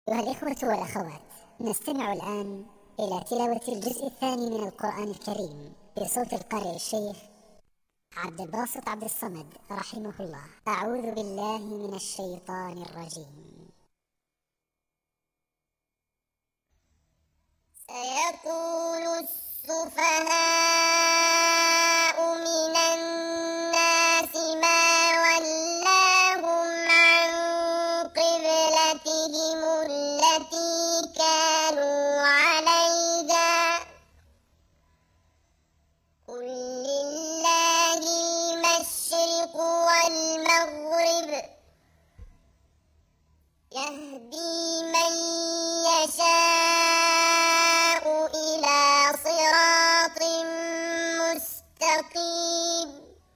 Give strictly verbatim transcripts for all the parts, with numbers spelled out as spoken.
أيها الإخوة والأخوات، نستمع الآن إلى تلاوة الجزء الثاني من القرآن الكريم بصوت القارئ الشيخ عبد الباسط عبد الصمد رحمه الله. أعوذ بالله من الشيطان الرجيم. سيقول السفهاء من الناس ما ولاهم عن قبلتهم التي كانوا عليها قل لله المشرق والمغرب يهدي من يشاء إلى صراط مستقيم.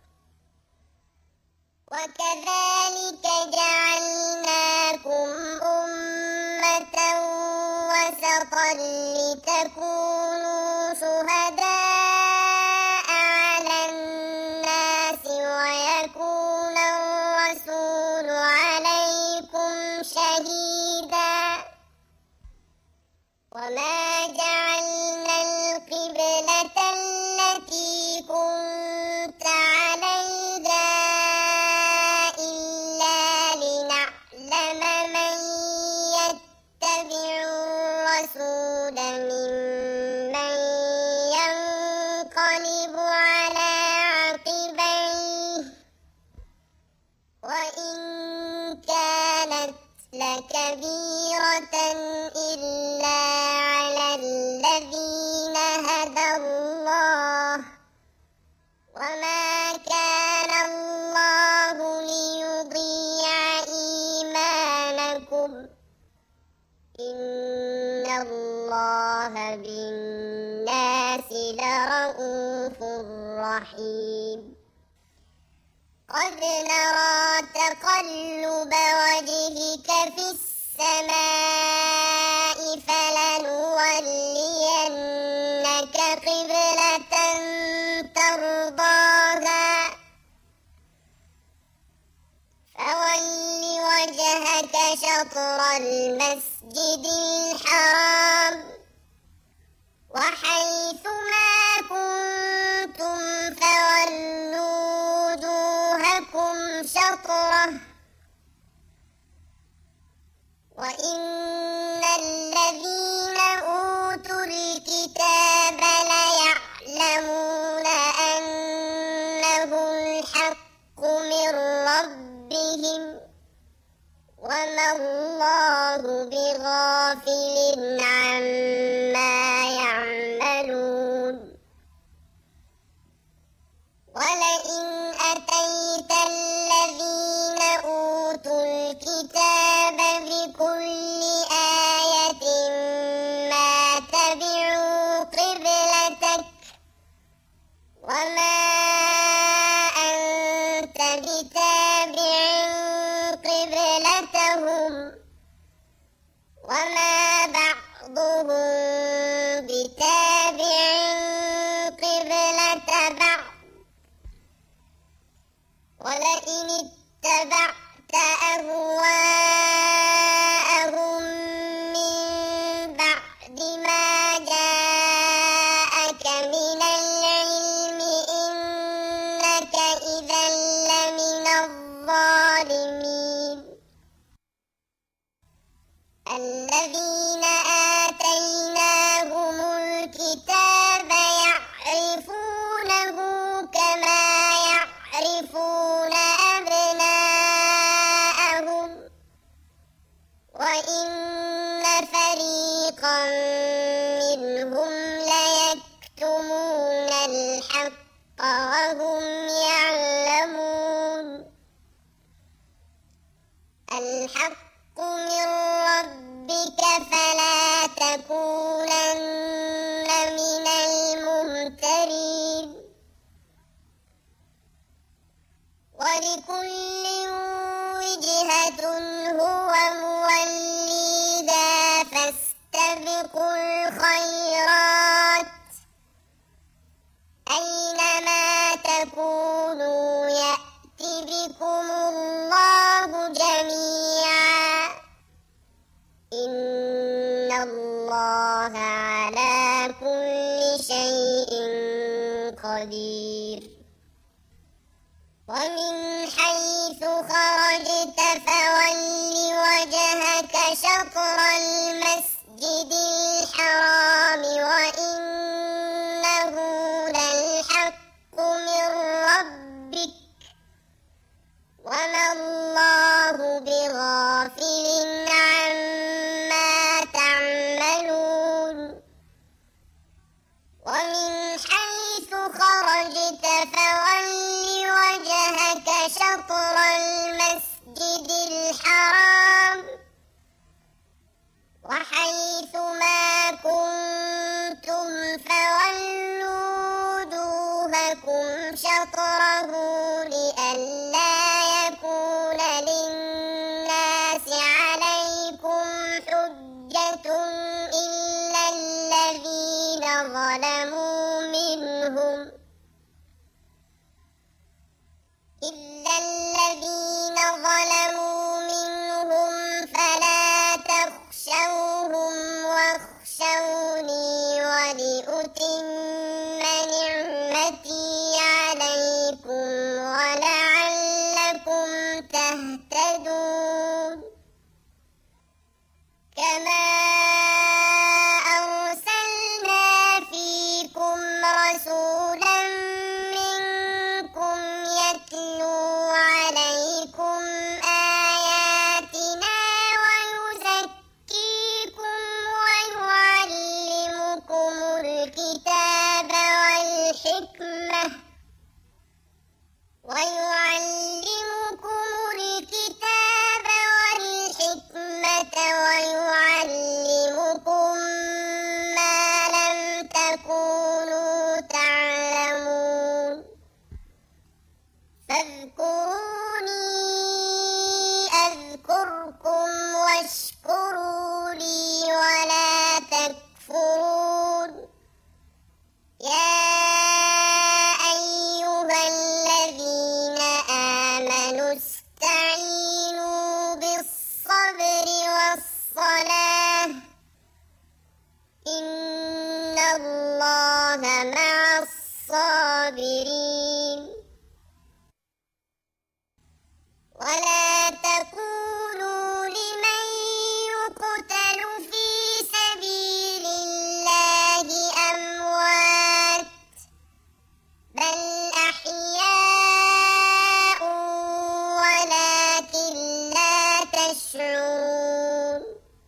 وكذلك جعلناكم أمة وسطا لتكونوا شهداء على الناس ويكون الرسول عليكم شهيدا. وما جعلنا القبلة التي كنت عليها إلا لنعلم من يتبع الرسول ممن ينقلب على عقبيه وإن كانت لكبيرة إلا على الذين هدى الله وما كان الله ليضيع إيمانكم إن الله بالناس لرءوف رحيم. قد نرى تقلب وجهك في السماء فلنولينك قبلة ترضاها فول وجهك شطر المسجد الحرام وحيث ما كنتم فولوا وجوهكم شطره وإن الذين أوتوا الكتاب ليعلمون أنه الحق من ربهم وما الله بغافل عما يعملون. ولئن أتيت الذين أوتوا الكتاب بكل آية ما تبعوا قبلتك وما أنت بتابع قبلتهم وما بعضهم بتابع قبلة بعض. ولئن اتبعت أهواءهم من بعد ما جاءك من العلم إنك إذا لمن الظالمين. الذين آتيناهم الكتاب يعرفونه كما يعرفون أبناءهم وإن فريقا منهم ليكتمون الحق وهم يعلمون. الحق من ربك فلا تكونن من الممترين. ولكل وجهة هو موليها فاستبقوا الخيرات أينما تكونوا يأت بكم الله جميعا إن إن الله على كل شيء قدير. ومن حيث خرجت فول وجهك شطر المسجد الحرام وإنه للحق من ربك وما الله بغافل عما تعملون. ومن حيث خرجت فول وجهك شطر المسجد الحرام وحيث ما كنتم فولوا وجوهكم شطره لئلا يكون للناس عليكم حجة إلا الذين ظلموا منهم إلا الذين ظلموا منهم فلا تخشوهم واخشوني ولأتم نعمتي عليكم ولعلكم تهتدون. كما أرسلنا فيكم رسولا منكم يتلو عليكم آياتنا ويزكيكم ويعلمكم الكتاب والحكمة ويعلمكم الكتاب والحكمة ويعلمكم ما لم تكونوا تعلمون. فاذكروني أذكركم واشكروا لي ولا تكفرون. يا أيها الذين آمنوا استعينوا بالصبر والصلاة إن الله مع الصابرين. ولا تقولوا لمن يقتل في سبيل الله أموات بل أحياء ولكن لا تشعرون.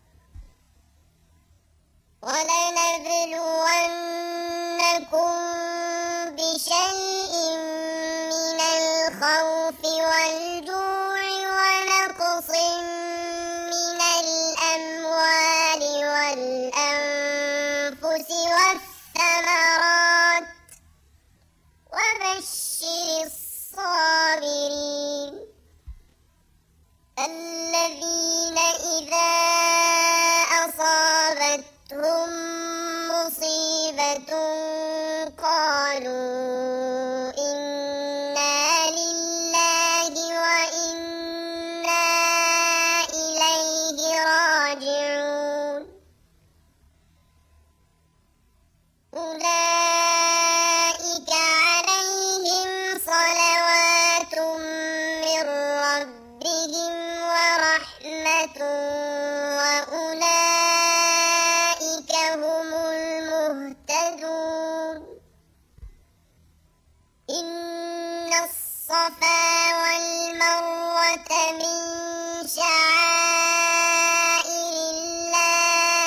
ولنبلونكم بشيء من الخوف والجوع ونقص من الأموال والأنفس والثمرات وبشر الصابرين الذين إذا أصابتهم مصيبة قالوا إنا لله وإنا إليه راجعون. أولئك عليهم صلوات من ربهم ورحمة وأولئك هم المهتدون. إن الصفا والمروة من شعائر الله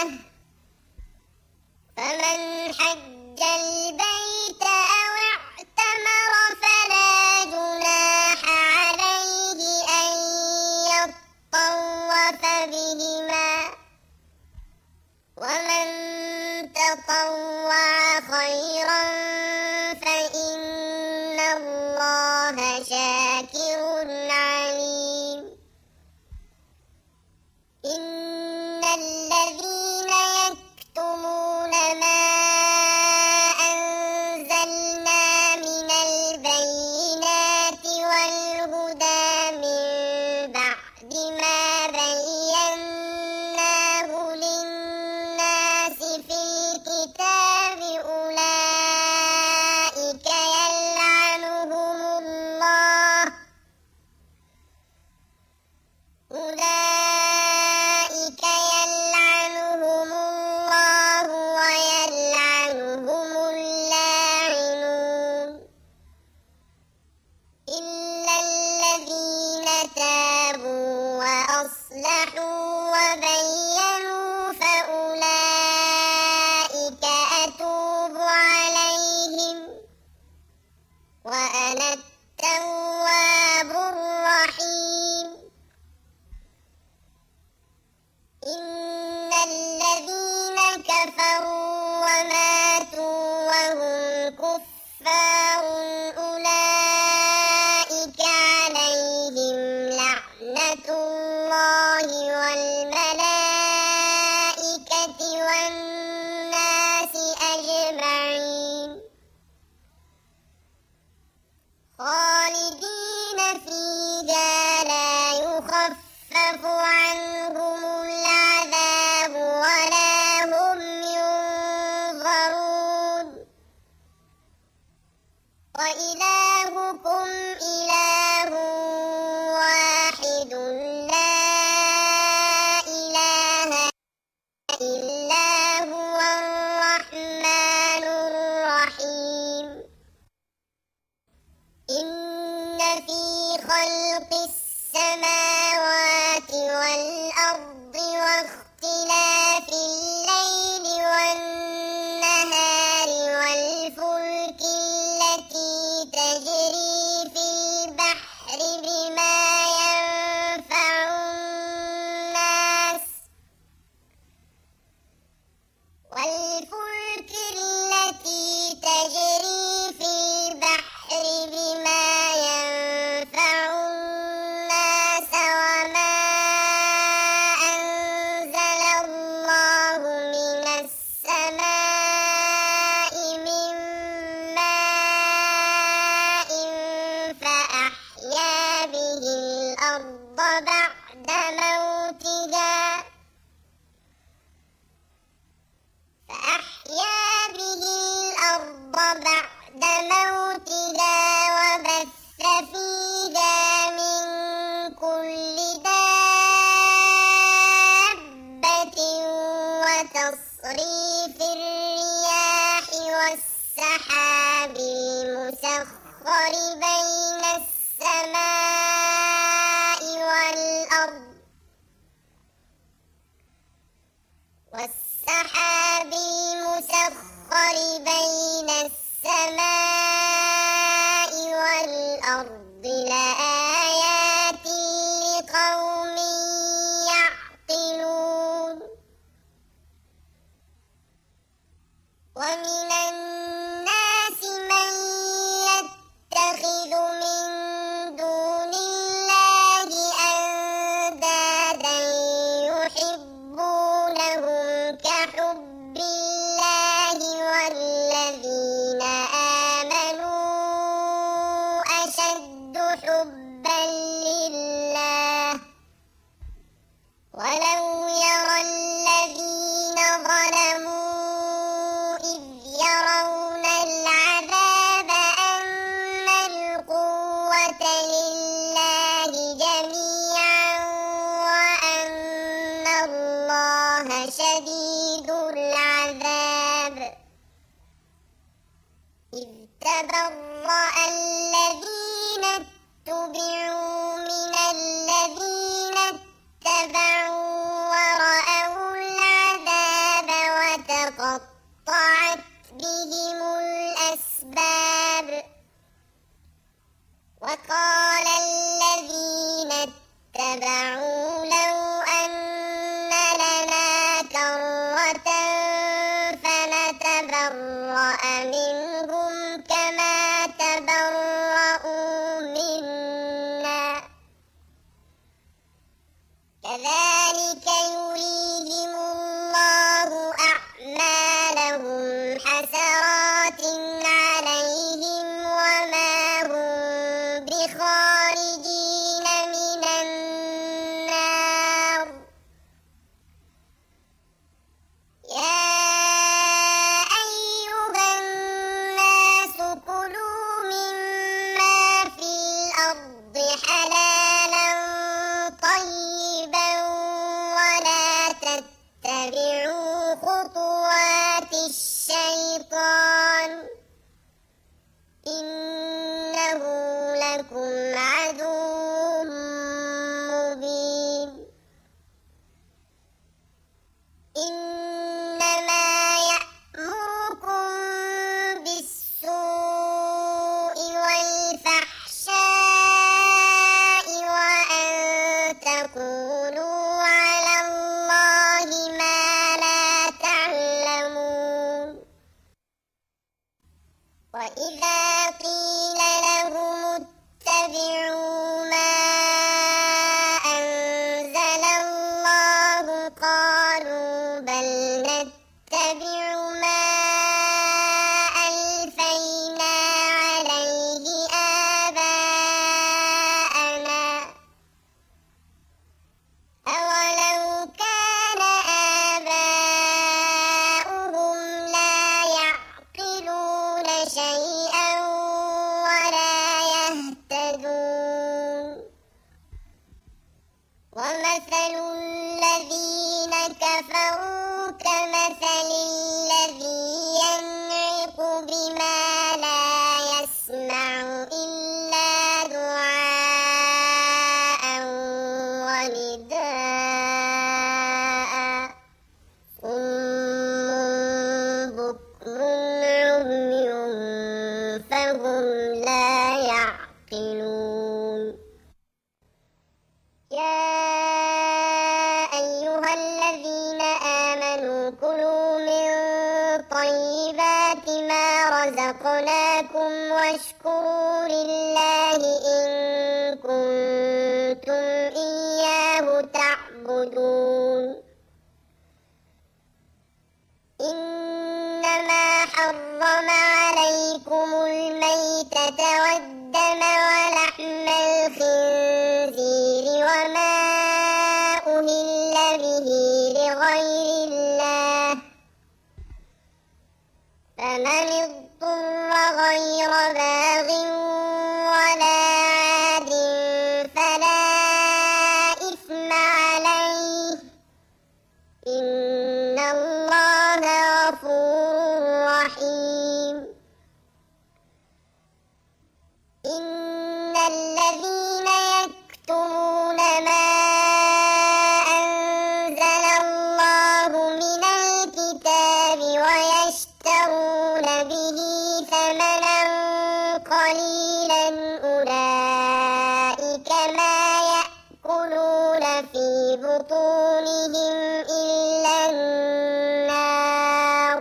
فمن حج البيت أو اعتمر فلا جناح عليه أن يطوف بهما ومن تطوع خيرا فإن الله شاكر عليم. إن الذين يكتمون ما أنزلنا من البينات والهدى من بعد ما بيناه للناس كفروا وماتوا وهم كفار أولئك عليهم لعنة الله والملائكة والناس أجمعين خالدين فيها لا يخفف عنهم العذاب ولا هم ينظرون وإلهكم إله واحد لا إله إلا هو الرحمن الرحيم إن في خلق السماوات والأرض واختلاف الليل والنهار والفلك التي تجري في البحر بما ينفع الناس والفلك التي تجري في البحر بما ينفع الناس وما أنزل الله من السماء من ماء فأحيا به الأرض بعد موتها فأحيا به الأرض بعد موتها وبث فيها من كل دابة وتصريف الرياح والسحاب المسخر بين السماء والأرض والسحاب المسخر بين السماء والأرض لآيات لقوم يعقلون ومن الناس من يتخذ من دون الله أندادا يحبونهم كحب الله والذين آمنوا أشد حبا لله ولو يرى الذين ظلموا إذ يرون العذاب أن القوة لله جميعا وأن الله شديد العذاب إذ تبرأ الذين اتبعوا من الذين اتبعوا ورأوا العذاب وتقطعت بهم الأسباب وقال الذين اتبعوا لو أن لنا كرة فنتبرأ منهم كما تبرأوا منا كذلك يريهم الله أعمالهم حسرات عليهم وما هم بخارجين من النار يا أيها الناس كلوا مما في الأرض حلالا طيبا ولا تتبعوا خطوات الشيطان إنه لكم عدو مبين إنما يأمركم بالسوء والفحشاء وأن تقولوا على الله ما لا تعلمون كفروا كمثل الذي ينعق بما لا يسمع إلا دعاء ونداء صم بكم عمي فهم لا يعقلون يا أيها الذين آمنوا كلوا من طيبات ما رزقناكم واشكروا لله إن كنتم إياه تعبدون إنما حرم عليكم الميتة والدم ولحم الخنزير وما أهل به لغير الله فمن اضطر غير باغ ولا عاد فلا إثم عليه إن الله غفور رحيم إن الذين يكتمون ما أنزل الله من الكتاب ويشترون به ثمنا قليلا أولئك ما يأكلون في بطونهم إلا النار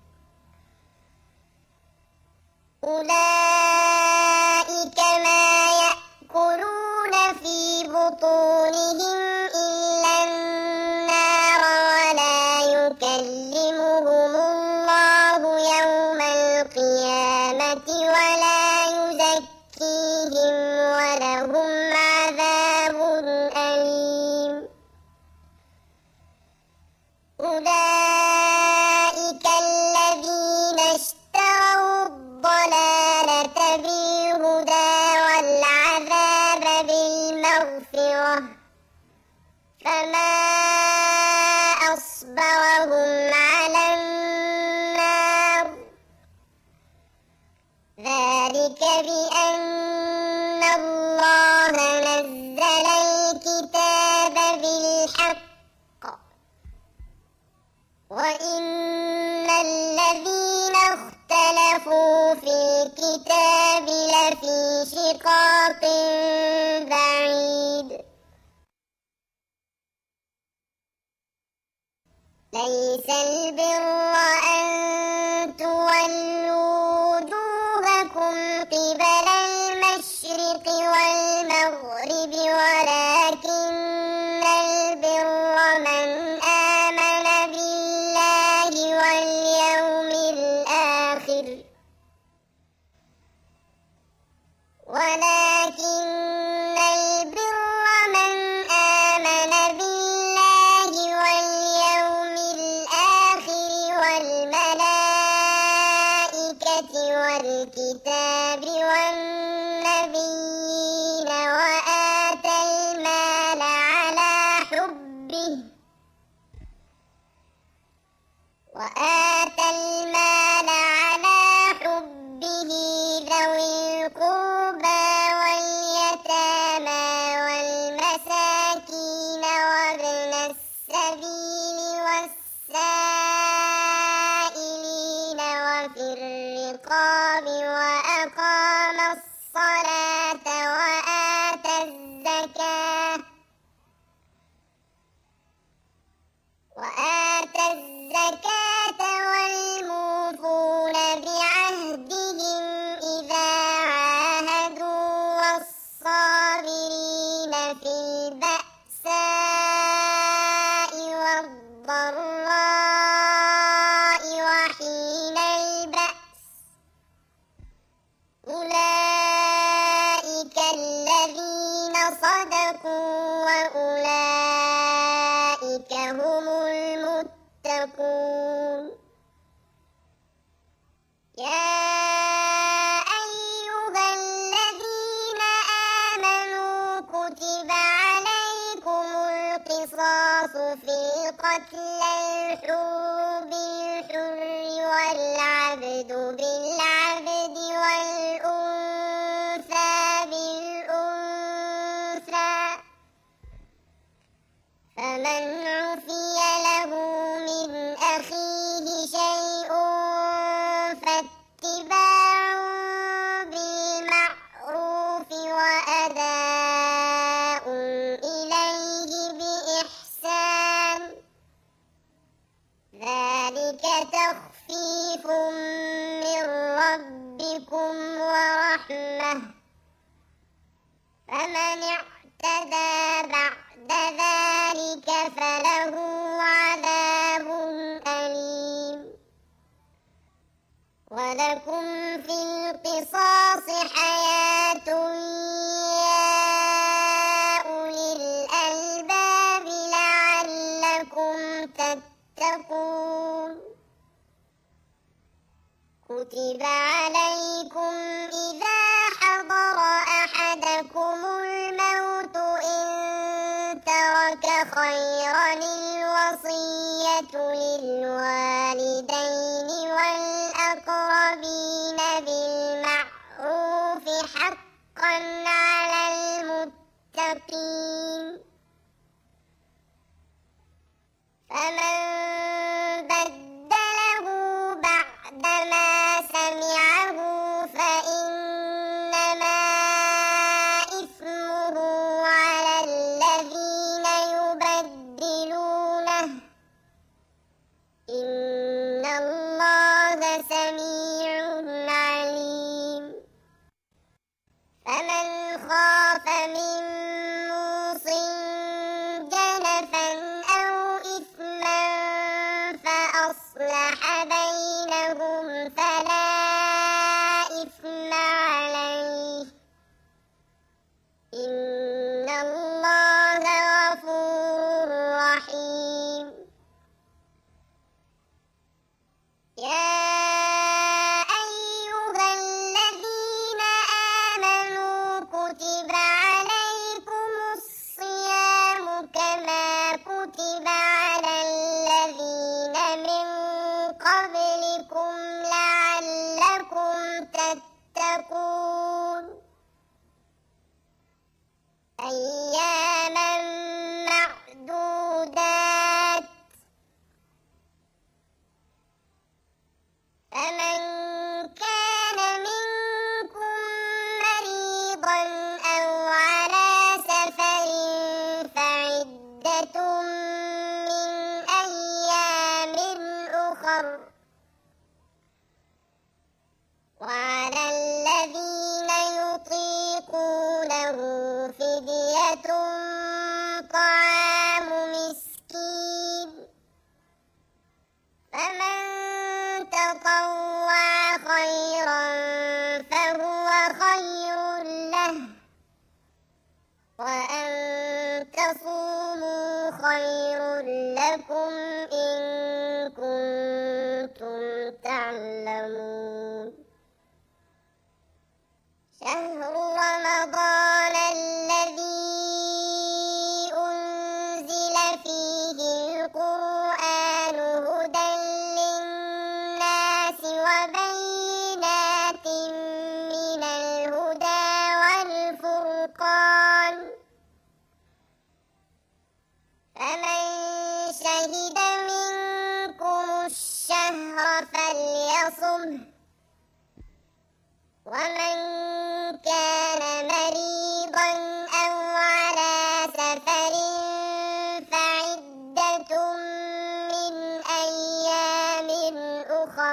أولئك ما يأكلون في بطونهم إلا النار ولا يكلمهم الله يوم القيامة ولا يزكيهم ولهم عذاب أليم أولئك الذين اشتروا الضلالة بالهدى والعذاب بالمغفرة فما أصبرهم على النار ذلك بأن الله نزل الكتاب بالحق وإن الذين اختلفوا في الكتاب لفي شقاق بعيد ليس البر أن تولوا وجوهكم قبل المشرق والمغرب ولكن البر من آمن بالله واليوم الآخر ولكن البر من آمن بالله واليوم الآخر والملائكة والكتاب والنبيين وآتى المال على حبه وآتى المال على حبه ذوي القربى واليتامى والمساكين وابن السبيل والسائلين وفي الرقاب وأقام الصلاة وآتى الزكاة وآتى الزكاة والموفون بعهدهم إذا عاهدوا والصابرين في البأساء والضراء وحين البأس أولئك الذين صدقوا وأولئك هم المتقون يا أيها الذين آمنوا كتب عليكم القصاص في القتلى الحر بالحر والعبد بالعبد والأنثى بالأنثى، فمن عفي له من أخيه شيء فاتباع بالمعروف وأداء إليه بإحسان، ذلك تخفيف من ربكم ورحمة، فمن اعتدى بعد ذلك فله عذاب أليم. ولكم في القصاص حياة يا أولي الألباب لعلكم تتقون. كتب عليكم إذا حضر أحدكم الموت إن ترك خيرا الوصية للوالدين والأقربين بالمعروف حقا على المتقين. فمن بدله بعدما سمعه فإنما إثمه على الذين يبدلونه، إن الله سميع عليم. فمن خاف من موص جنفا أو إثما فأصلح بينهم فلا إثم عليه، إن الله غفور رحيم. يا أيها الذين آمنوا كتب عليكم الصيام كما كتب على الذين من قبلكم لعلكم تتقون، أياما معدودات، فمن كان منكم مريضا أو على سفر فعدة من أيام أخر، وعلى الذين يطيقونه فدية طعام مسكين، فمن تطوع خيرا فهو خير له، وأن تصوموا خير لكم إن كنتم تعلمون. شهر رمضان الذي أنزل فيه القرآن هدى للناس وبينات من الهدى والفرقان، فمن شهد منكم الشهر فليصمه، ومن كان مريضا أو على سفر فعدة من أيام أخر،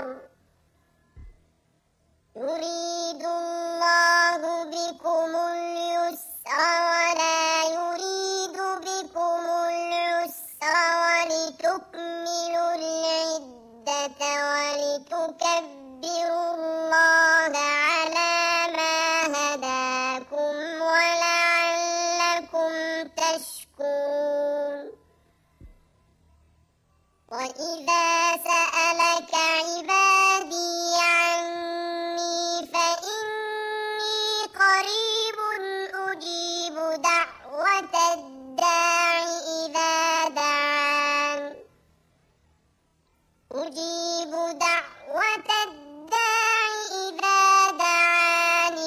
يريد الله بكم اليسر ولا يريد بكم العسر ولتكملوا العدة ولتكبروا الله على ما هداكم ولعلكم تشكرون. وإذا سألك عبادي عني فإني قريب أجيب دعوة الداع إذا دعان، أجيب دعوة الداع إذا دعان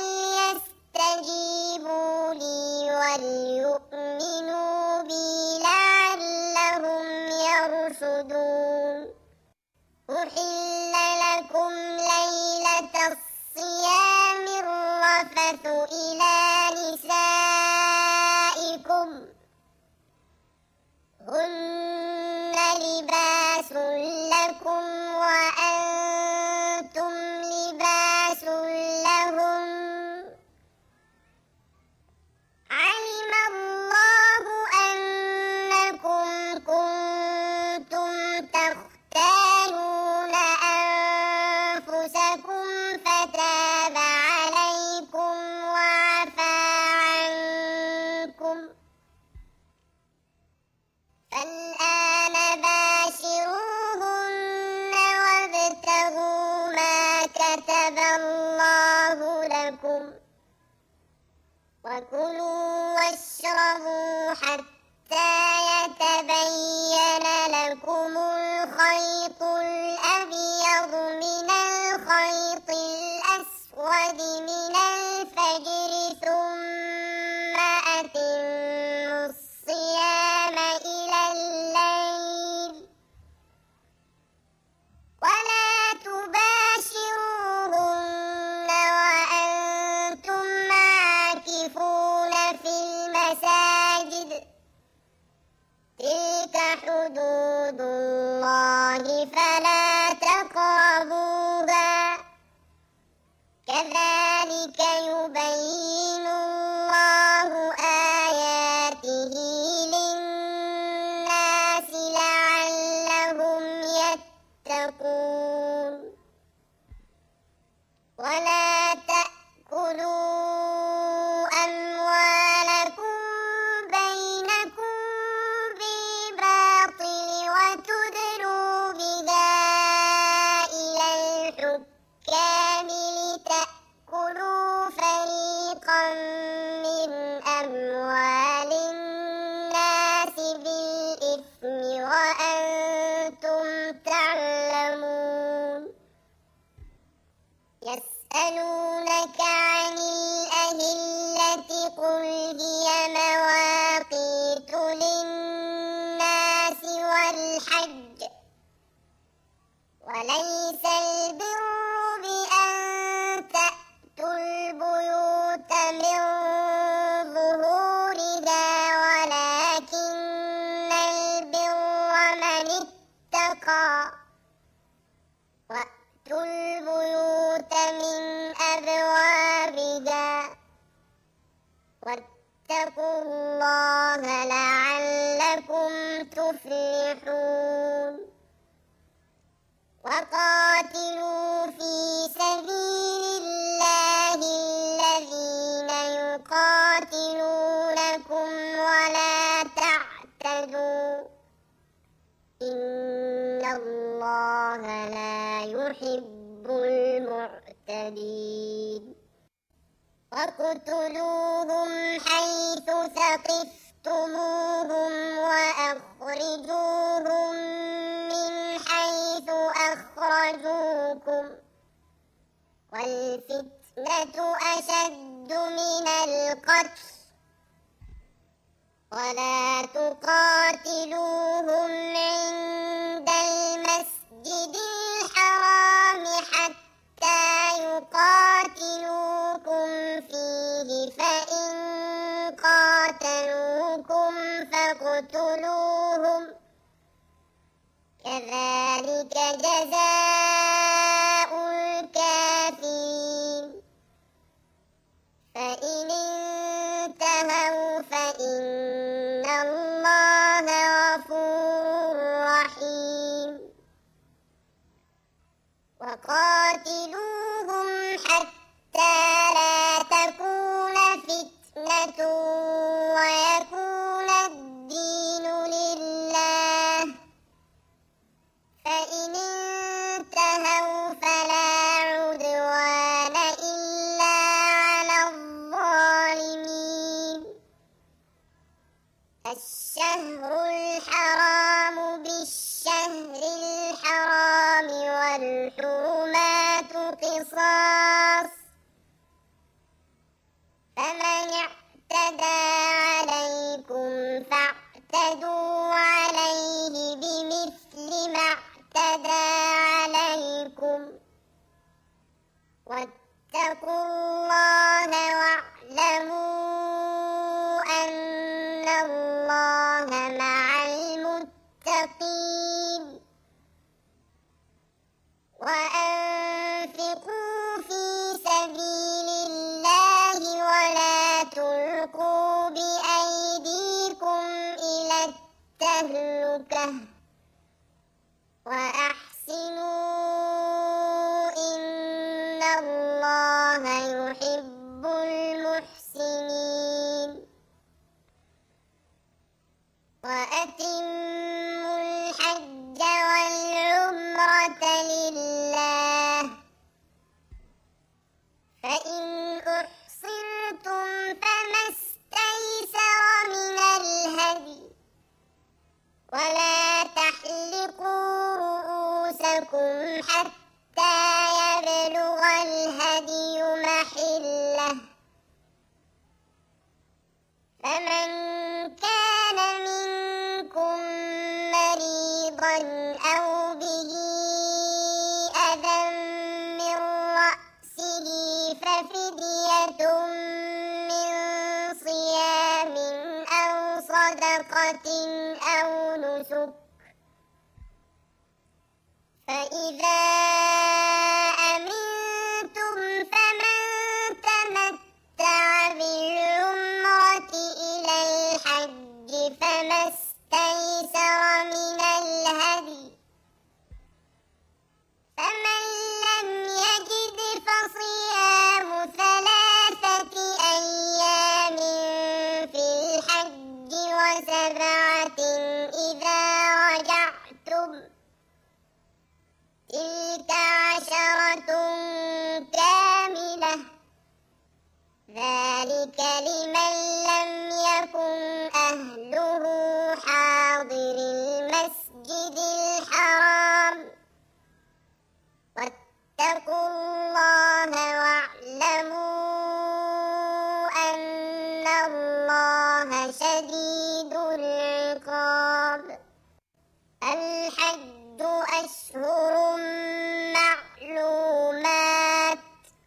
فليستجيبوا لي وليؤمنوا بي لعلهم يرشدون أحل لكم ليلة الصيام الرفث إلى نسائكم هن لباس لكم وأنتم لباس لهم علم الله أنكم كنتم تختارون أنفسكم فتاب عليكم وعفى عنكم فالآن باشروهن وابتغوا ما كتب الله لكم وكلوا واشربوا حتى يتبين لكم الخيط الأبيض من الخيط الأسود من الفجر ثم أتموا الصيام إلى الليل ولا تباشروهن وأنتم عاكفون في المساجد تلك حدود الله فلا تقربوها كذلك يبين الله آياته للناس لعلهم يتقون ولا تأكلوا أموالكم بينكم بالباطل وتدلوا بها إلى الحكام لتأكلوا فريقا من أموال الناس بالإثم وأنتم تعلمون يسألونك عن الأهلة قل هي مواقيت للناس والحج وليس البر بأن تأتوا البيوت من ظهورها ولكن البر من اتقى وأتوا البيوت من أبوابها واتقوا الله لعلكم تفلحون وقاتلوا في سبيل الله الذين يقاتلونكم ولا تعتدوا إن الله لا يحب المعتدين واقتلوهم حيث ثقفتموهم وأخرجوهم من حيث أخرجوكم والفتنة أشد من القتل ولا تقاتلوهم عند المسجد الحرام حتى يقاتلوكم فيه فإن قاتلوكم فاقتلوهم كذلك جزاء الكافرين فإن انتهوا فإن الله غفور رحيم وقاتلوهم حتى لا تكون فتنة ويكون الدين لله فإن انتهوا فلا عدوان إلا على الظالمين الشهر الحرام بالشهر الحرام يعتدى عليكم واتقوا الله واعلموا أن الله مع المتقين وأنفقوا في سبيل الله ولا تلقوا بأيديكم إلى التهلكة وأحسنوا إن الله يحب المحسنين وأتموا الحج والعمرة لله فإن أحصرتم فما استيسر من الهدي ولا تحلقوا رؤوسكم حتى يبلغ الهدي محله فمن كان منكم مريضا أو به أذى من رأسه ففدية من صيام أو صدقة أو نسك فإذا أمنتم فمن تمتع بالعمرة إلى الحج فما استيسر من الهدي فمن لم يجد فصيام ثلاثة أيام في الحج وسبعة إذا رجعتم تلك عشرة كاملة ذلك لمن لم يكن أهله حاضر المسجد الحرام واتقوا الله واعلموا أن الله شديد العقاب الحج أشهر معلومات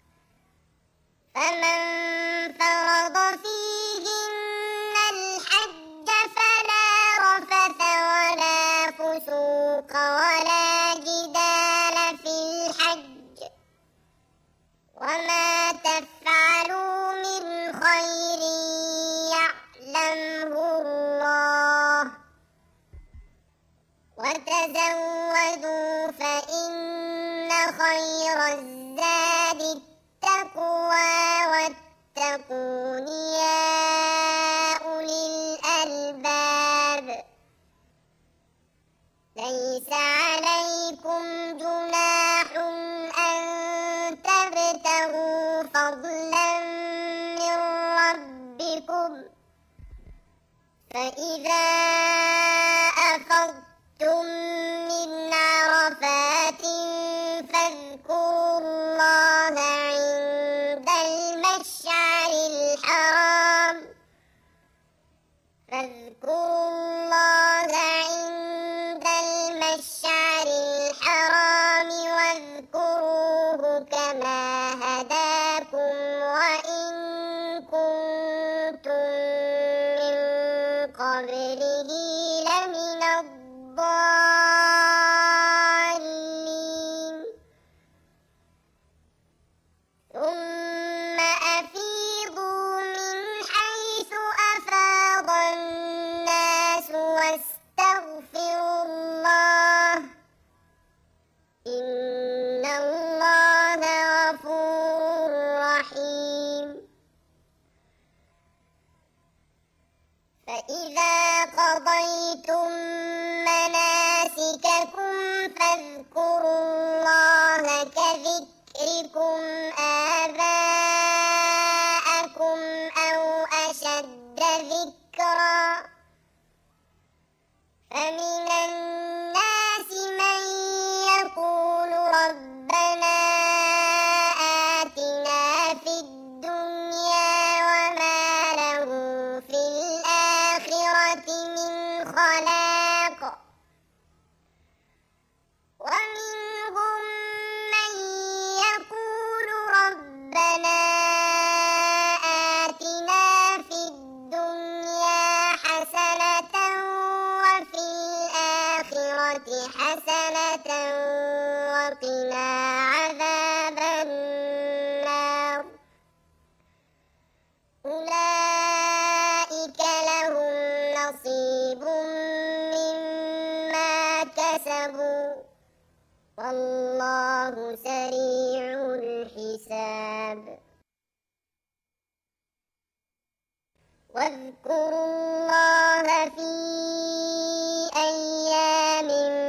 فمن فرض فيهن الحج فلا رفث ولا فسوق ولا جدال في الحج وما تفعلوا من خير يعلمه الله وتزودوا فإن خير الزاد التقوى واتقون يا أولي الألباب ليس عليكم جناح أن تبتغوا فضلا من ربكم فإذا أفضتم من عرفات فاذكروا الله عند المشعر الحرام فاذكروا الله عند المشعر الحرام واذكروه كما هداكم وإن كنتم من قبله لمن الضالين ثم أفيضوا من حيث أفاض الناس واستغفروا الله إن الله غفور رحيم فإذا قضيتم مناسككم فاذكروا الله كذكركم آباءكم أو أشد ذكرا فمن الناس من يقول ربنا آتنا في الدنيا وما له في الآخرة من خلاق وما وقنا عذاب النار أولئك لهم نصيب مما كسبوا والله سريع الحساب واذكروا الله في أيام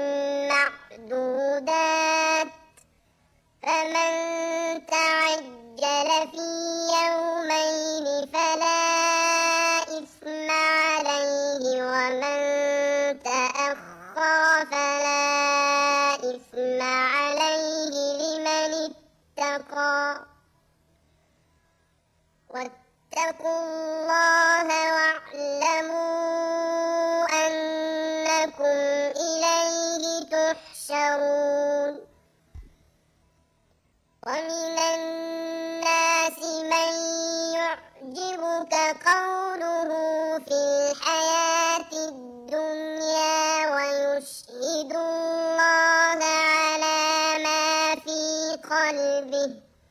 معدودات فمن تعجل في يومين فلا إثم عليه ومن تأخر فلا إثم عليه لمن اتقى واتقوا الله واعلموا أنكم إليه تحشرون ومن الناس من يعجبك قوله في الحياة الدنيا ويشهد الله على ما في قلبه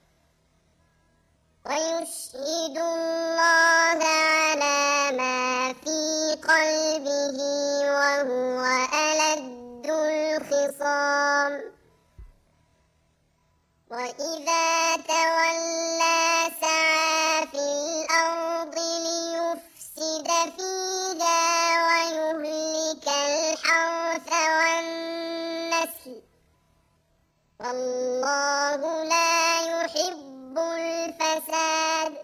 ويشهد الله على ما في قلبه وهو ألد الخصام وإذا تولى سعى في الأرض ليفسد فيها ويهلك الحرث والنسل والله لا يحب الفساد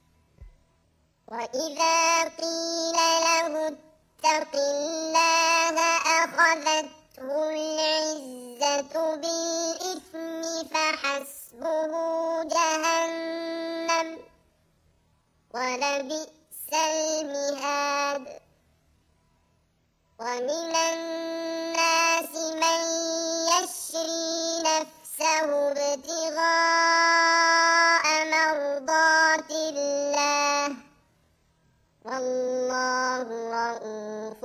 وإذا قيل له اتق الله أخذته العزة بالإثم فحسبه جهنم ولبئس المهاد ومن الناس من يشري نفسه ابتغاء مرضات الله والله رؤوف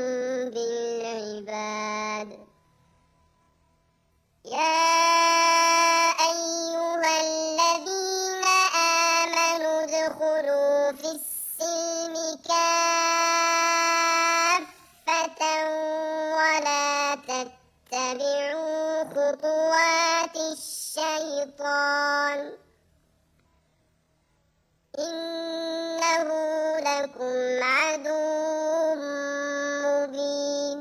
بالعباد يا أيها الذين آمنوا ادخلوا في السلم كافة ولا تتبعوا خطوات الشيطان إنه لكم عدو مبين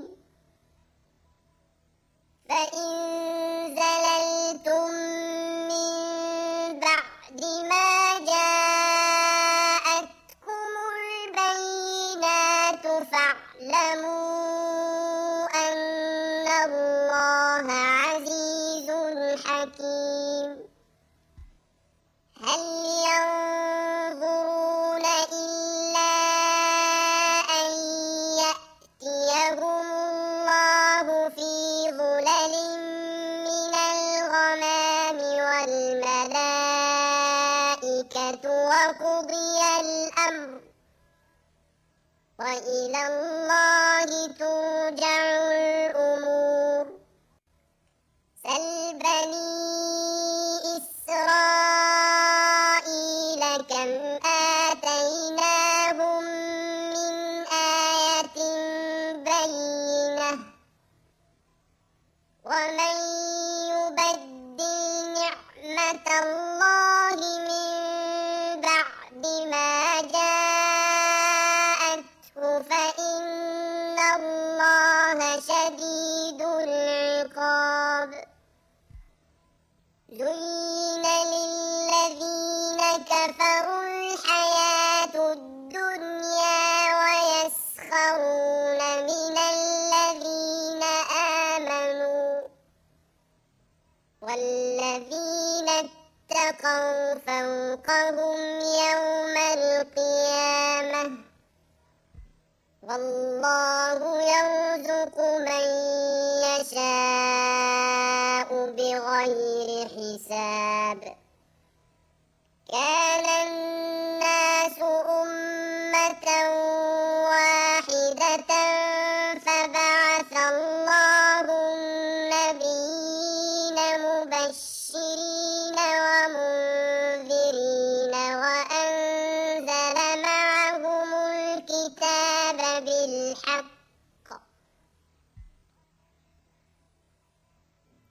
فإن زللتم من بعد ما جاءتكم البينات فاعلموا أن الله عزيز حكيم هل ينظرون إلا أن يأتيهم الله في ظلل من الغمام والملائكة وقضي الأمر وإلى الله ترجع الأمور سل بني إسرائيل كم آتيناهم من آية بينة ومن يبدل نعمة الله من بعد ما جاءته فإن الله شديد العقاب زين للذين كفروا الحياة الدنيا ويسخرون من الذين آمنوا والذين اتقوا فوقهم يوم القيامة والله يرزق من يشاء بغير حساب كان الناس أمة واحدة فبعث الله النبي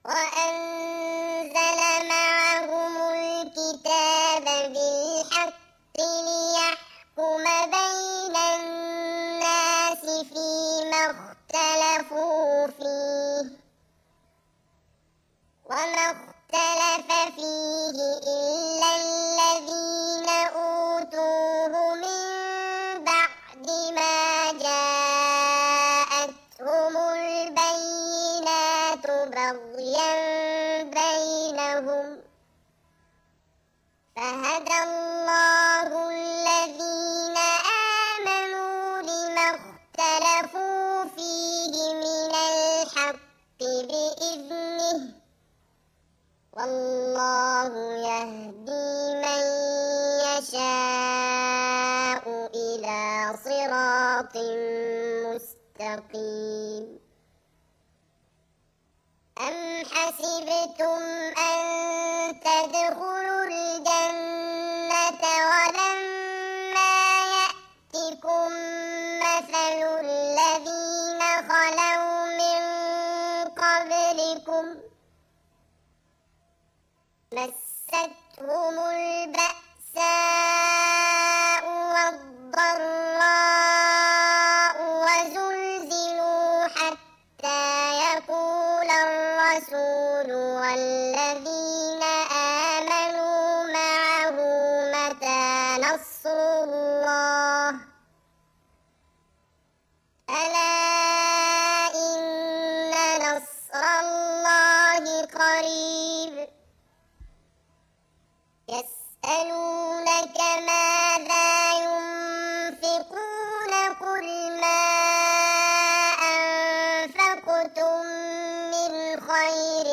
وأنزل معهم الكتاب بالحق ليحكم بين الناس فيما اختلفوا فيه وما اختلف فيه إلا الذين أوتوه من بعد ما جاءتهم البينات بغيا بينهم فهدى الله الذين آمنوا لما اختلفوا فيه من الحق بإذنه والله يهدي من يشاء إلى صراط مستقيم أم حسبتم أن تدخلوا الجنة ولما يأتكم مثل الذين خلوا من قبلكم مستهم البأساء والضراء وزلزلوا حتى يقول الرسول والذين آمنوا معه متى نصر الله ألا إن نصر الله قريب يسألونك ماذا ينفقون قل ما أنفقتم من خير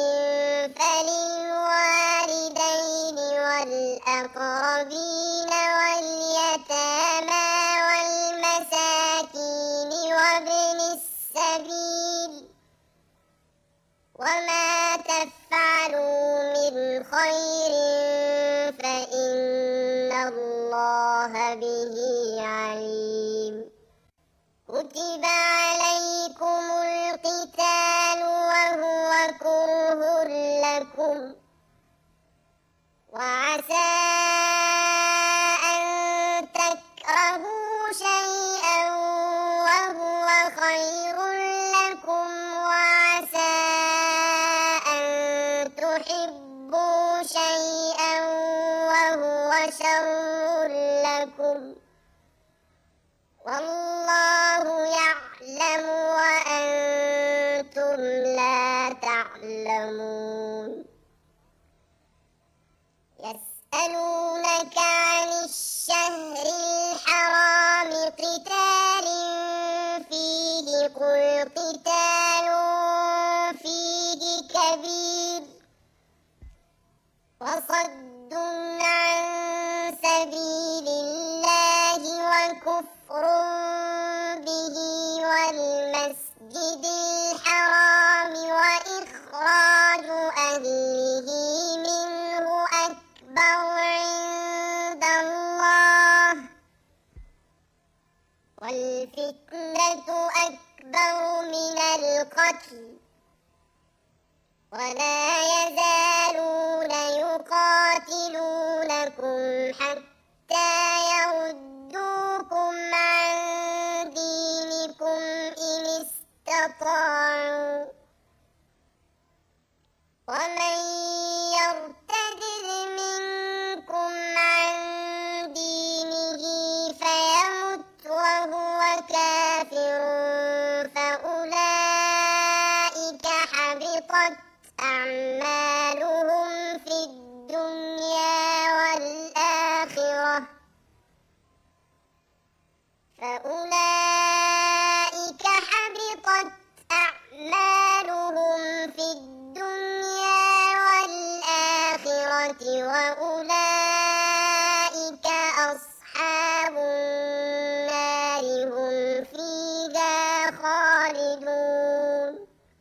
فللوالدين والأقربين واليتامى والمساكين وابن السبيل وما تفعلوا من خير فإن الله به عليم كتب عليكم القتال وهو كره لكم وعسى أن تكرهوا شيئا وهو خير لكم وعسى أن تحبوا شيئا وهو شر لكم والله يعلم وأنتم لا تعلمون يسألونك عن الشهر الحرام قتال فيه قل قتال فيه كبير وصد عن سبيل الله وكفر به والمسجد الحرام وإخراج أهله منه أكبر عند الله والفتنة أكبر من القتل ولا يزالون يقاتلونكم حتى يردوكم عن دينكم إن استطاعوا ومن يرتد منكم عن دينه فيمت وهو كافر فأولئك حبطت أعمالهم في الدنيا والآخرة فأولئك حبطت أعمالهم في الدنيا والآخرة وأولئك أصحاب النار هم فيها خالدون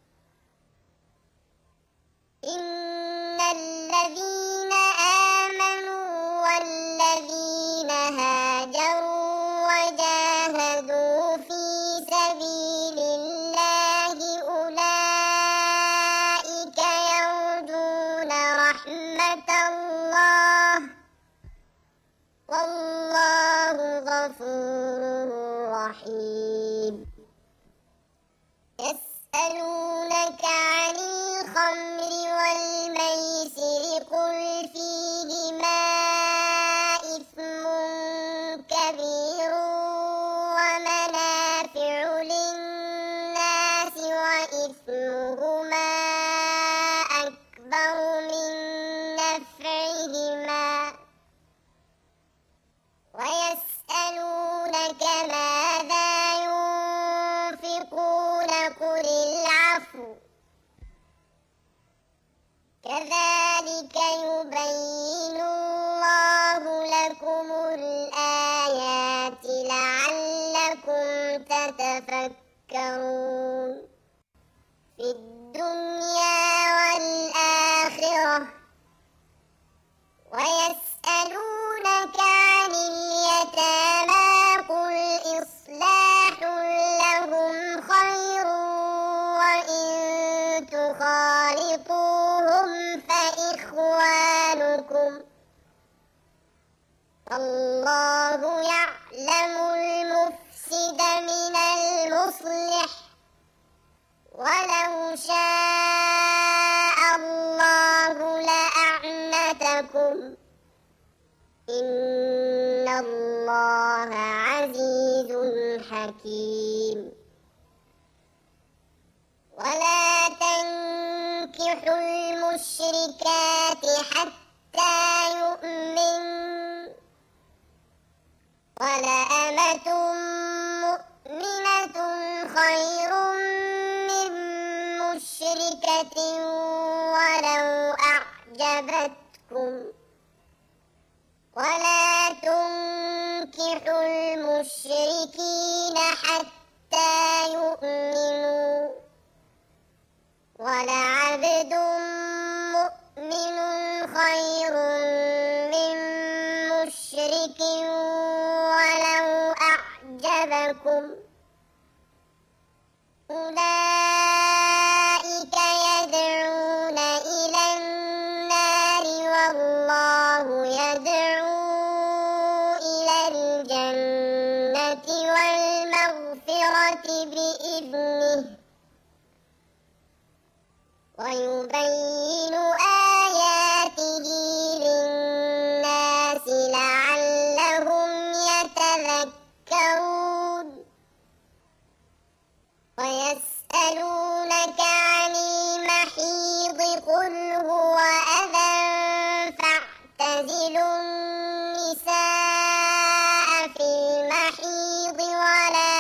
إن الذين آمنوا والذين هاجروا وجاهدوا في سبيل الله أولئك الرحيم يسألونك عن الخمر والميسر قل فيهما إثم كبير ومنافع للناس وإثمهما أكبر من نفعهما ويسألونك ماذا ينفقون قل العفو كذلك يبين الله لكم الآيات لعلكم تتفكرون في الدنيا والآخرة ويسألونك عن اليتامى قل إصلاح لهم خير وإن تخالطوهم فإخوانكم الله يعلم المفسد من المصلح ولو شاء الله لأعنتكم إن الله عزيز حكيم ولا تنكحوا المشركات حتى يؤمنوا ولأمة مؤمنة خير من مشركة ولو أعجبتكم ولا تنكحوا المشركين حتى يؤمنوا ولعبد مؤمن خير من مشرك ولو أعجبكم أولئك يدعون إلى النار والله يدعو إلى الجنة والمغفرة بإذنه ويبين آياته للناس لعلهم يتذكرون ويسألونك عن المحيض قل هو أذى فاعتزلوا النساء في المحيض ولا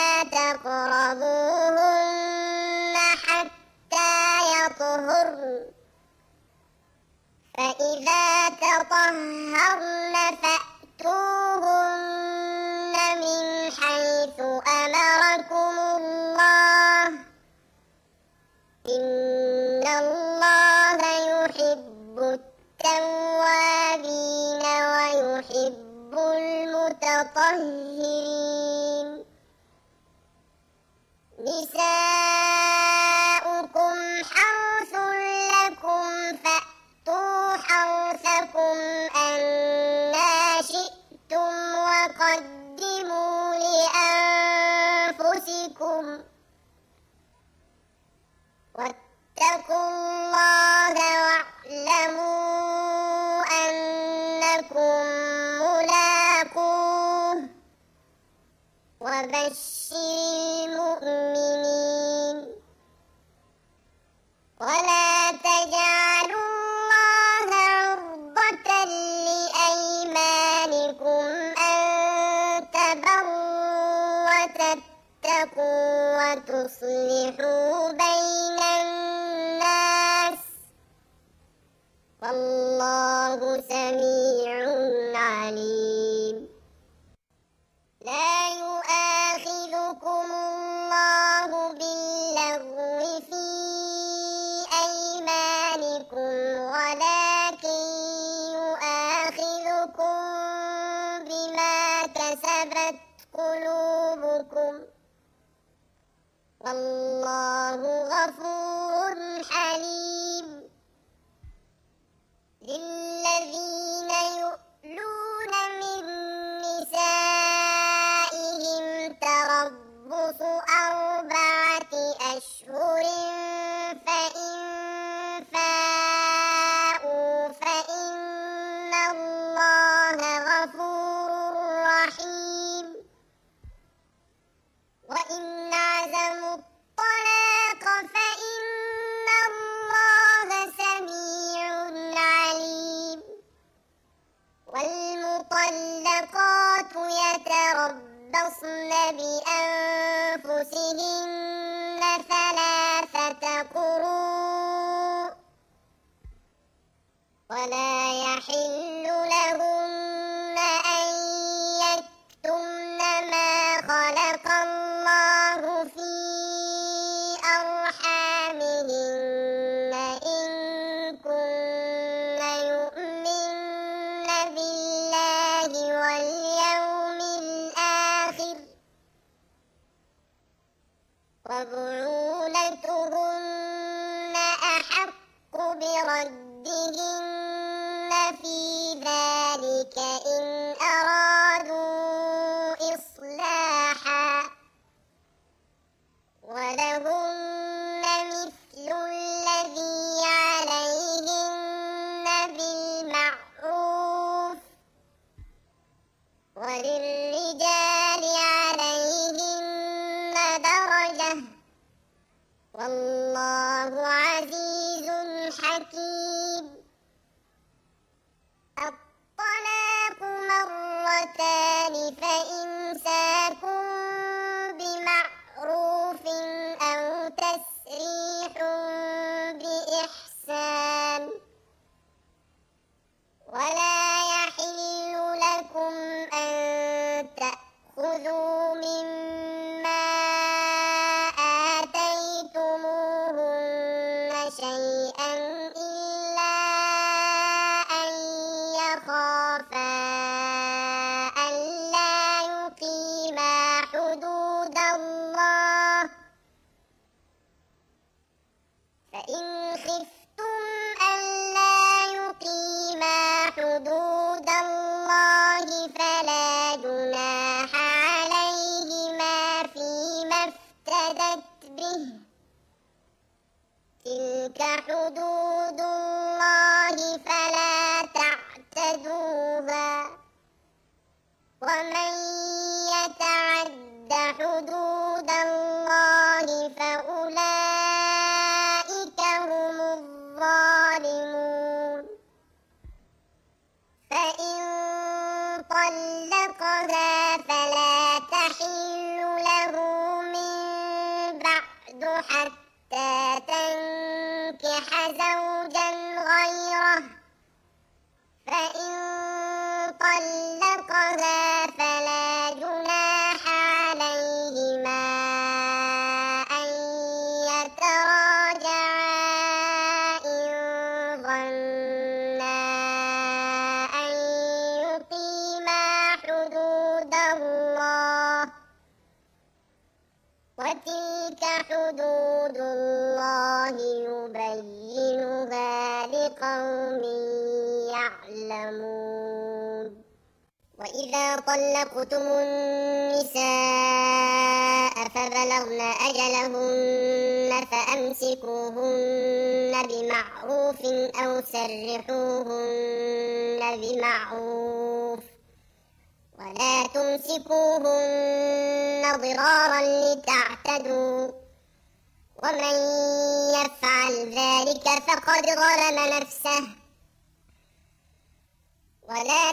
تقربوهن حتى يطهرن فإذا تطهرن فأتوهن من حيث أمركم الله إن الله يحب التوابين ويحب المتطهرين نساؤكم حرث لكم فأتوا حرثكم أنى شئتم وقدموا لأنفسكم واتقوا الله واعلموا أنكم ملاقوه وبشر المؤمنين ولا تجعلوا الله عرضة لأيمانكم أن تبروا وتتقوا وتصلحوا بين الناس والله سميع عليم لا يؤاخذكم الله باللغو في أيمانكم ولكن يؤاخذكم بما كسبت قلوبكم والله غفور حليم للذين يؤلون من نسائهم تربص المطلقات يتربصن بأنفسهن ثلاثة قروء ولا يحل لهن أن يكتمن ما خلق الله في أرحامهن إن كن يؤمن بالله واليوم الآخر وبعولتهن أحق بردهن في ذلك إن أرادوا إصلاحا ولهن مثل الذي عليهن بالمعروف وللرجال عليهن درجة والله عزيز حكيم. الطلاق مرتان فإمساك بمعروف أو تسريح بإحسان ولا يحل لكم أن تأخذوا مما آتيتموهن شيئا إلا أن يخافا ألا يقيما حدود الله فإن خفتم ألا يقيما حدود الله فلا جناح عليهما فيما افتدت به تلك حدود الله فلا تعتدوها ومن يتعد حدود الله فأولئك هم الظالمون. فإن طلقها فلا تحل له من بعد حتى تنكح زوجا غيره فإن طلقها فلا جناح عليهما أن يتراجعا إن ظنا أن يقيما حدود الله وتلك حدود الله يبينها لقوم يعلمون. وإذا طلقتم النساء فبلغن أجلهن فأمسكوهن بمعروف أو سرحوهن بمعروف ولا تمسكوهن ضرارا لتعتدوا ومن يفعل ذلك فقد ظلم نفسه ولا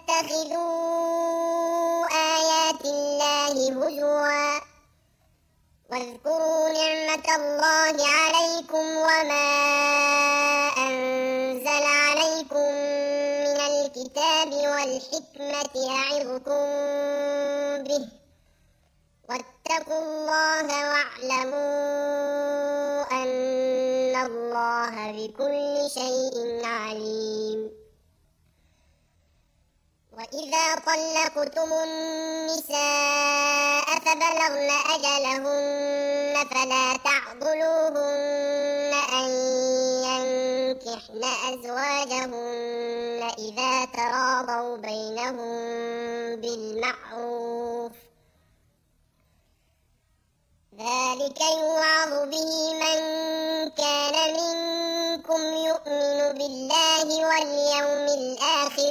تتخذوا آيات الله هزوا واذكروا نعمة الله عليكم وما أنزل عليكم من الكتاب والحكمة يعظكم به واتقوا الله واعلموا أن الله بكل شيء عليم. وإذا طلقتم النساء فبلغن أجلهن فلا تعضلوهن أن ينكحن أزواجهن إذا تراضوا بينهم بالمعروف ذلك يوعظ به من كان منكم يؤمن بالله واليوم الآخر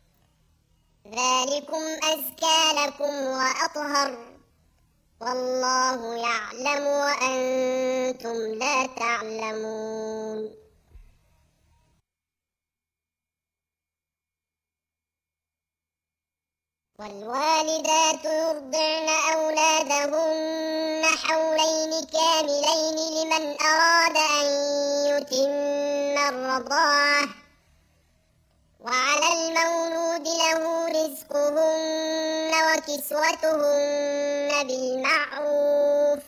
ذلكم أزكى لكم وأطهر والله يعلم وأنتم لا تعلمون. والوالدات يرضعن أولادهن حولين كاملين لمن أراد أن يتم الرضاعة، وعلى المولود له رزقهن وكسوتهن بالمعروف،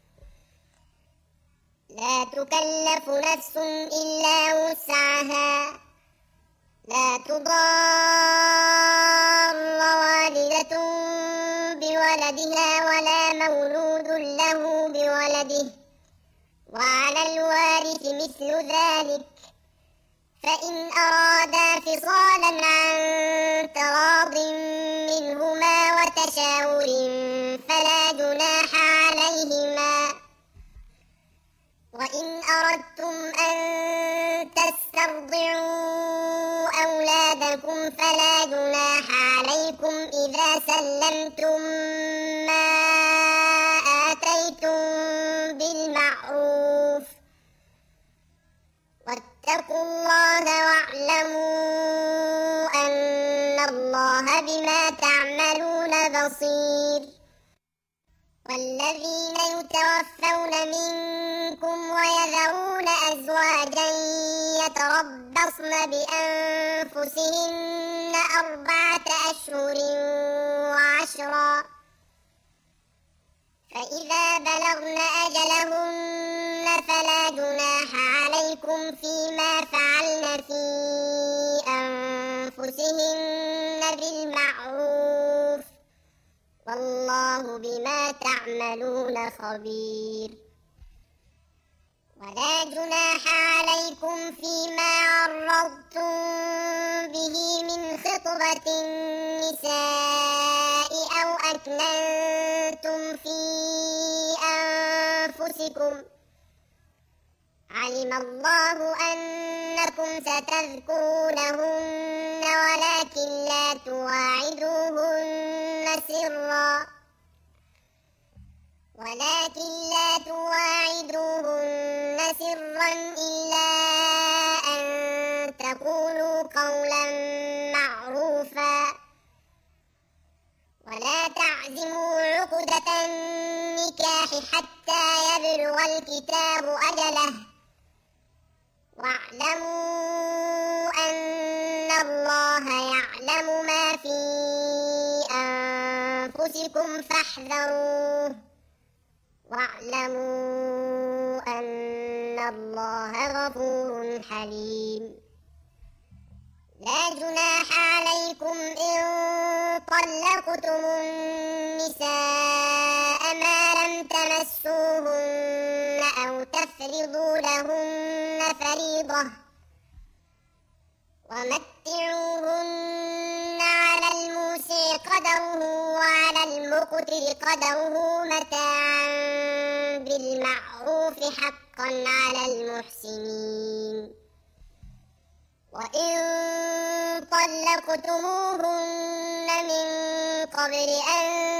لا تكلف نفس إلا وسعها، لا تضار والدة بولدها ولا مولود له بولده، وعلى الوارث مثل ذلك، فإن أرادا فصالا عن تراض منهما وتشاور فلا جناح عليهما. وإن أردتم أن تسترضعوا أولادكم فلا جناح عليكم إذا سلمتم ما آتيتم بالمعروف، واتقوا الله واعلموا أن الله بما تعملون بصير. والذين يتوفون منكم ويذرون أزواجا يتربصن بأنفسهن أربعة أشهر وعشرا، فإذا بلغن أجلهن فلا جناح عليكم فيما فعلن في أنفسهن بالمعروف، والله بما تعملون خبير. ولا جناح عليكم فيما عرضتم به من خطبة النساء أو أكننتم في أنفسكم، علم الله أنكم ستذكرونهن ولكن لا تواعدوهن سرا ولكن لا تواعدوهن سرا إلا أن تقولوا قولا معروفا، ولا تعزموا عقدة النكاح حتى يبلغ الكتاب أجله، واعلموا أن الله يعلم ما في أنفسكم فاحذروه، واعلموا أن الله غفور حليم. لا جناح عليكم إن طلقتم النساء ما لم تمسوهن أو تفرضوا لهن فريضة، ومتعوهن على الموسع قدره وعلى المقتر قدره متاعا بالمعروف حقا على المحسنين. وإن طلقتموهن من قبل أن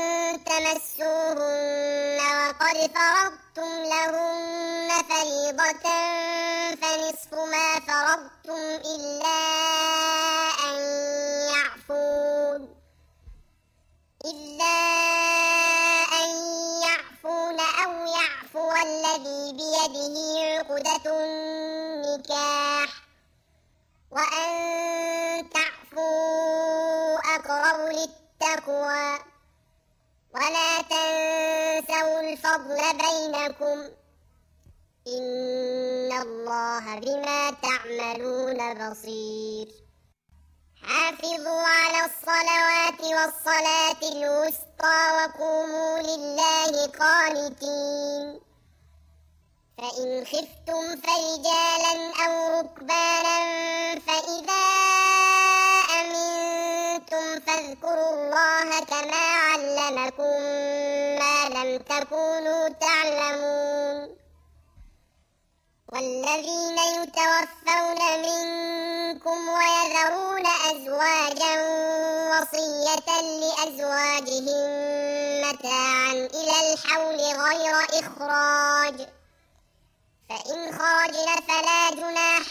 تمسوهن وقد فرضتم لهن فريضة فنصف ما فرضتم إلا أن يعفون إلا أن يعفون أو يعفو الذي بيده عقدة النكاح، وأن تعفوا أقرب للتقوى، ولا تنسوا الفضل بينكم، إن الله بما تعملون بصير. حافظوا على الصلوات والصلاة الوسطى وقوموا لله قانتين. فإن خفتم فرجالا أو ركبانا فإذا أمنتم فاذكروا الله كما علمكم ما لم تكونوا تعلمون. والذين يتوفون منكم ويذرون أزواجا وصية لأزواجهم متاعا إلى الحول غير إخراج، فإن خرجن فلا جناح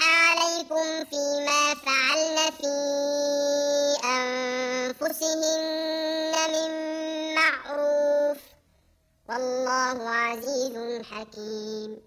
عليكم فيما فعلن في أنفسهن حكيم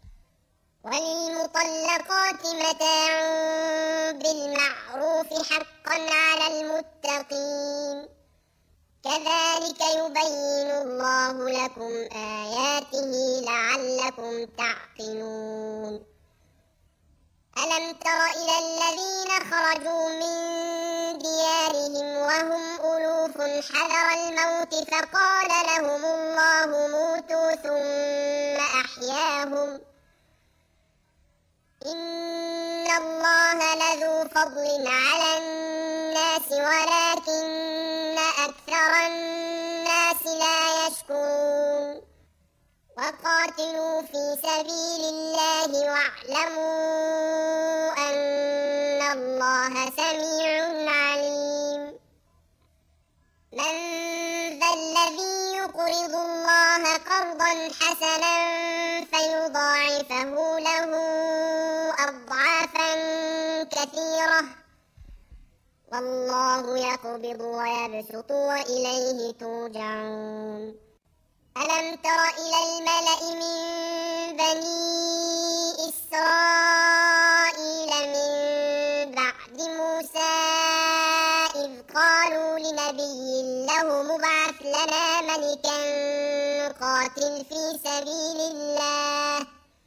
وللمطلقات متاع بالمعروف حقا على المتقين كذلك يبين الله لكم آياته لعلكم تعقلون ألم تر إلى الذين خرجوا من ديارهم وهم ألوف حذر الموت فقال لهم الله موتوا ثم أحياهم إن الله لذو فضل على الناس ولكن أكثر الناس لا يشكرون وقاتلوا في سبيل الله واعلموا أن الله سميع عليم من ذا الذي يقرض الله قرضا حسنا فيضاعفه له أضعافا كثيرة والله يقبض ويبسط وإليه ترجعون ألم تر إلى الملأ من بني إسرائيل من بعد موسى إذ قالوا لنبي له مبعث لنا ملكا نقاتل في سبيل الله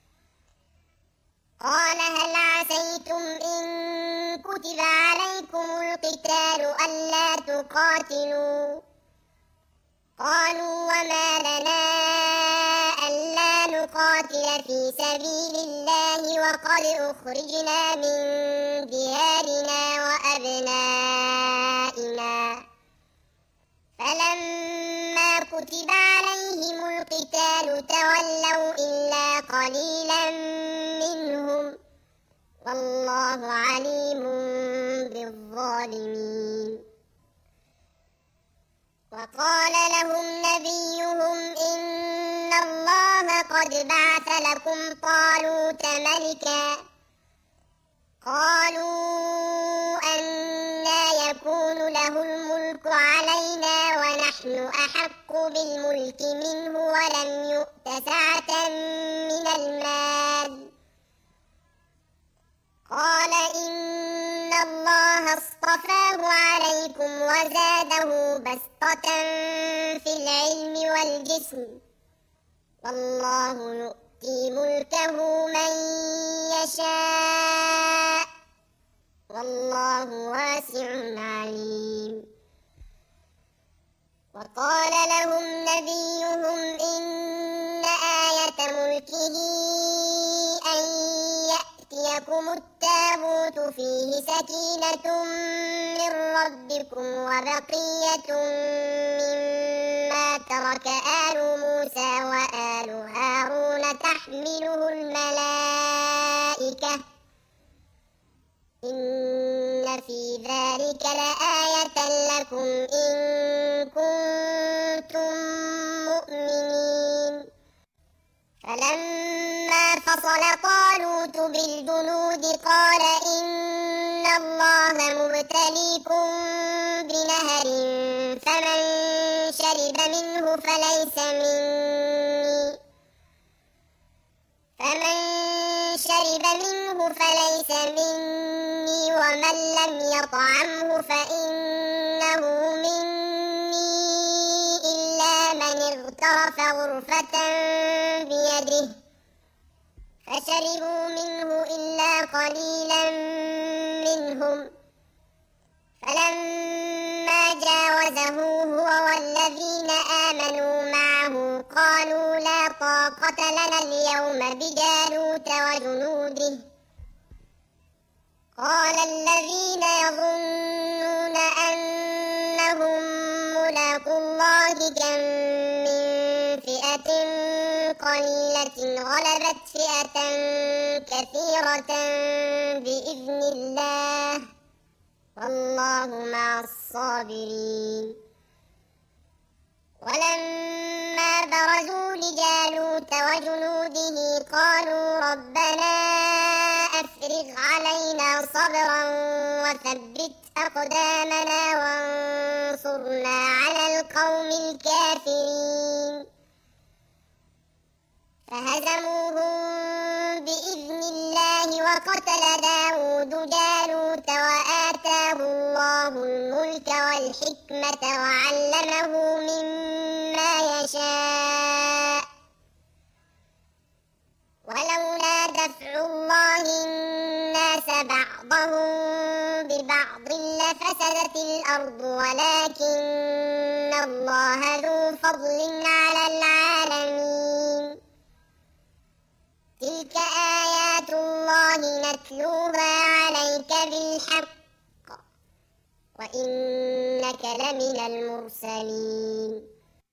قال هل عسيتم إن كتب عليكم القتال ألا تقاتلوا قالوا وما لنا ألا نقاتل في سبيل الله وقد أخرجنا من ديارنا وأبنائنا فلما كتب عليهم القتال تولوا إلا قليلا منهم والله عليم بالظالمين وقال لهم نبيهم إن الله قد بعث لكم طالوت ملكا قالوا أنى يكون له الملك علينا ونحن أحق بالملك منه ولم يؤت سعة من المال قال إن الله اصطفاه عليكم وزاده بسطة في العلم والجسم والله يؤتي ملكه من يشاء والله واسع عليم وقال لهم نبيهم إن آية ملكه أن يأتيكم التابوت فيه سكينة من ربكم وبقية مما ترك آل موسى وآل هارون تحمله الملائكة إن في ذلك لآية لكم إن كنتم مؤمنين فلما فصل طالوت بالجنود قال إن الله مبتليكم بنهر فمن شرب منه فليس مني فمن شرب منه فليس مني ومن لم يطعمه فإنه مني إلا من اغترف غرفة بيده فشربوا منه إلا قليلا منهم فلما جاوزه هو والذين آمنوا معه قالوا لا طاقة لنا اليوم بجالوت وجنوده قال الذين يظنون أنهم ملاقو الله كم من فئة قليلة غلبت فئة كثيرة بإذن الله والله مع الصابرين ولما برزوا لجالوت وجنوده قالوا ربنا أفرغ علينا صبرا وثبت أقدامنا وانصرنا على القوم الكافرين فهزموهم بإذن الله وقتل داود جالوت وآتاه الله الملك والحكمة وعلمه مما يشاء ولولا دفع الله الناس بعضهم ببعض لفسدت الأرض ولكن الله ذو فضل على العالمين تلك آيات الله نتلوها عليك بالحق وإنك لمن المرسلين.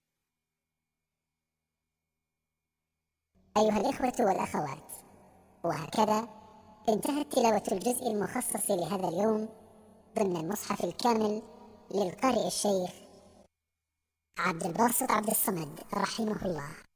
أيها الإخوة والأخوات، وهكذا انتهت تلاوة الجزء المخصص لهذا اليوم ضمن المصحف الكامل للقارئ الشيخ عبد الباسط عبد الصمد رحمه الله.